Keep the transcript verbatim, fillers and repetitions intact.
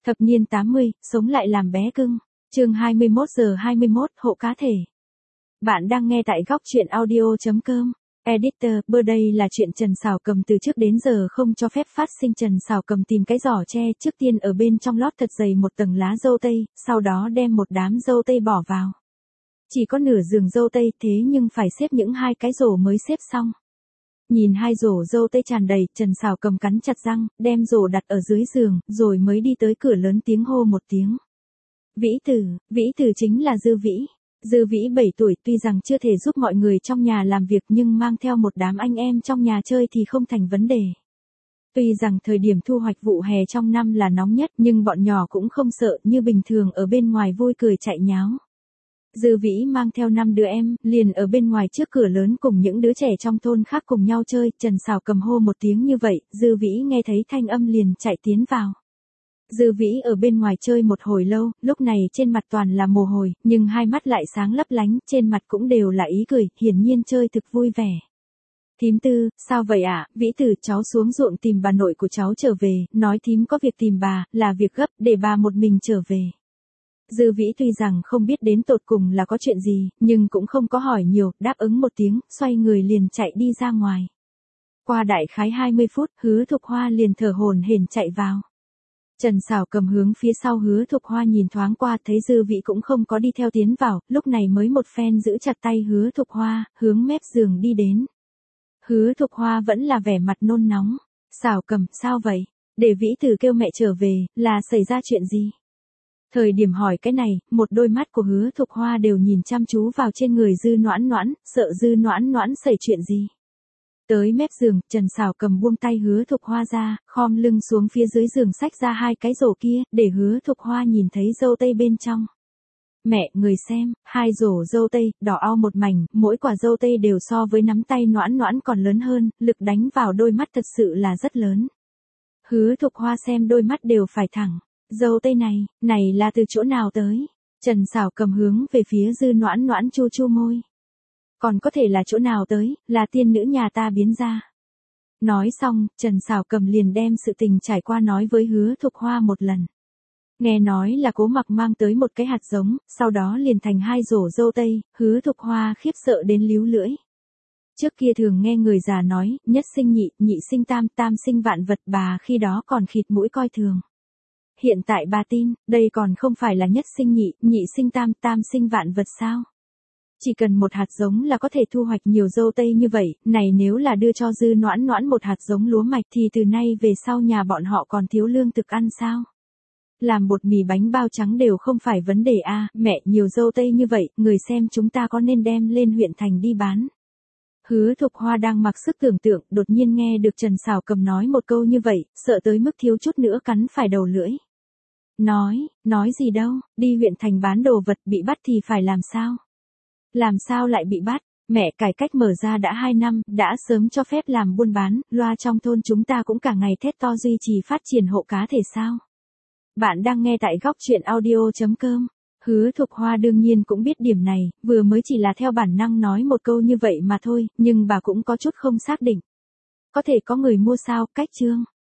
Thập niên tám mươi, sống lại làm bé cưng. Chương hai mươi mốt giờ hai mươi mốt, hộ cá thể. Bạn đang nghe tại góc truyện audio chấm com. Editor, bơ đây là chuyện Trần Sảo Cầm từ trước đến giờ không cho phép phát sinh. Trần Sảo Cầm tìm cái giỏ tre, trước tiên ở bên trong lót thật dày một tầng lá dâu tây, sau đó đem một đám dâu tây bỏ vào. Chỉ có nửa giường dâu tây, thế nhưng phải xếp những hai cái rổ mới xếp xong. Nhìn hai rổ dâu tây tràn đầy, Trần Sảo Cầm cắn chặt răng, đem rổ đặt ở dưới giường, rồi mới đi tới cửa lớn tiếng hô một tiếng. Vĩ Tử, Vĩ Tử chính là Dư Vĩ. Dư Vĩ bảy tuổi, tuy rằng chưa thể giúp mọi người trong nhà làm việc nhưng mang theo một đám anh em trong nhà chơi thì không thành vấn đề. Tuy rằng thời điểm thu hoạch vụ hè trong năm là nóng nhất nhưng bọn nhỏ cũng không sợ, như bình thường ở bên ngoài vui cười chạy nháo. Dư Vĩ mang theo năm đứa em, liền ở bên ngoài trước cửa lớn cùng những đứa trẻ trong thôn khác cùng nhau chơi. Trần Sảo Cầm hô một tiếng như vậy, Dư Vĩ nghe thấy thanh âm liền chạy tiến vào. Dư Vĩ ở bên ngoài chơi một hồi lâu, lúc này trên mặt toàn là mồ hôi, nhưng hai mắt lại sáng lấp lánh, trên mặt cũng đều là ý cười, hiển nhiên chơi thực vui vẻ. Thím Tư, sao vậy ạ? À? Vĩ Tử, cháu xuống ruộng tìm bà nội của cháu trở về, nói thím có việc tìm bà, là việc gấp, để bà một mình trở về. Dư Vĩ tuy rằng không biết đến tột cùng là có chuyện gì, nhưng cũng không có hỏi nhiều, đáp ứng một tiếng, xoay người liền chạy đi ra ngoài. Qua đại khái hai mươi phút, Hứa Thục Hoa liền thở hổn hển chạy vào. Trần Sảo Cầm hướng phía sau Hứa Thục Hoa nhìn thoáng qua, thấy Dư Vĩ cũng không có đi theo tiến vào, lúc này mới một phen giữ chặt tay Hứa Thục Hoa, hướng mép giường đi đến. Hứa Thục Hoa vẫn là vẻ mặt nôn nóng. Sảo Cầm, sao vậy? Để Vĩ Tử kêu mẹ trở về, là xảy ra chuyện gì? Thời điểm hỏi cái này, một đôi mắt của Hứa Thục Hoa đều nhìn chăm chú vào trên người Dư Noãn Noãn, sợ Dư Noãn Noãn xảy chuyện gì. Tới mép giường, Trần Sảo Cầm buông tay Hứa Thục Hoa ra, khom lưng xuống phía dưới giường xách ra hai cái rổ kia, để Hứa Thục Hoa nhìn thấy dâu tây bên trong. Mẹ, người xem, hai rổ dâu tây, đỏ au một mảnh, mỗi quả dâu tây đều so với nắm tay Noãn Noãn còn lớn hơn, lực đánh vào đôi mắt thật sự là rất lớn. Hứa Thục Hoa xem đôi mắt đều phải thẳng. Dâu tây này, này là từ chỗ nào tới? Trần Sảo Cầm hướng về phía Dư Noãn Noãn chu chu môi. Còn có thể là chỗ nào tới, là tiên nữ nhà ta biến ra. Nói xong, Trần Sảo Cầm liền đem sự tình trải qua nói với Hứa Thục Hoa một lần. Nghe nói là Cố Mặc mang tới một cái hạt giống, sau đó liền thành hai rổ dâu tây, Hứa Thục Hoa khiếp sợ đến líu lưỡi. Trước kia thường nghe người già nói, nhất sinh nhị, nhị sinh tam, tam sinh vạn vật, bà khi đó còn khịt mũi coi thường. Hiện tại bà tin, đây còn không phải là nhất sinh nhị, nhị sinh tam, tam sinh vạn vật sao? Chỉ cần một hạt giống là có thể thu hoạch nhiều dâu tây như vậy, này nếu là đưa cho Dư Noãn Noãn một hạt giống lúa mạch thì từ nay về sau nhà bọn họ còn thiếu lương thực ăn sao? Làm bột mì bánh bao trắng đều không phải vấn đề a, à, mẹ, nhiều dâu tây như vậy, người xem chúng ta có nên đem lên huyện thành đi bán. Hứa Thục Hoa đang mặc sức tưởng tượng, đột nhiên nghe được Trần Sảo Cầm nói một câu như vậy, sợ tới mức thiếu chút nữa cắn phải đầu lưỡi. Nói, nói gì đâu, đi huyện thành bán đồ vật, bị bắt thì phải làm sao? Làm sao lại bị bắt? Mẹ, cải cách mở ra đã hai năm, đã sớm cho phép làm buôn bán, loa trong thôn chúng ta cũng cả ngày thét to duy trì phát triển hộ cá thể sao? Bạn đang nghe tại góc truyện audio chấm com. Hứa Thục Hoa đương nhiên cũng biết điểm này, vừa mới chỉ là theo bản năng nói một câu như vậy mà thôi, nhưng bà cũng có chút không xác định. Có thể có người mua sao, cách chương.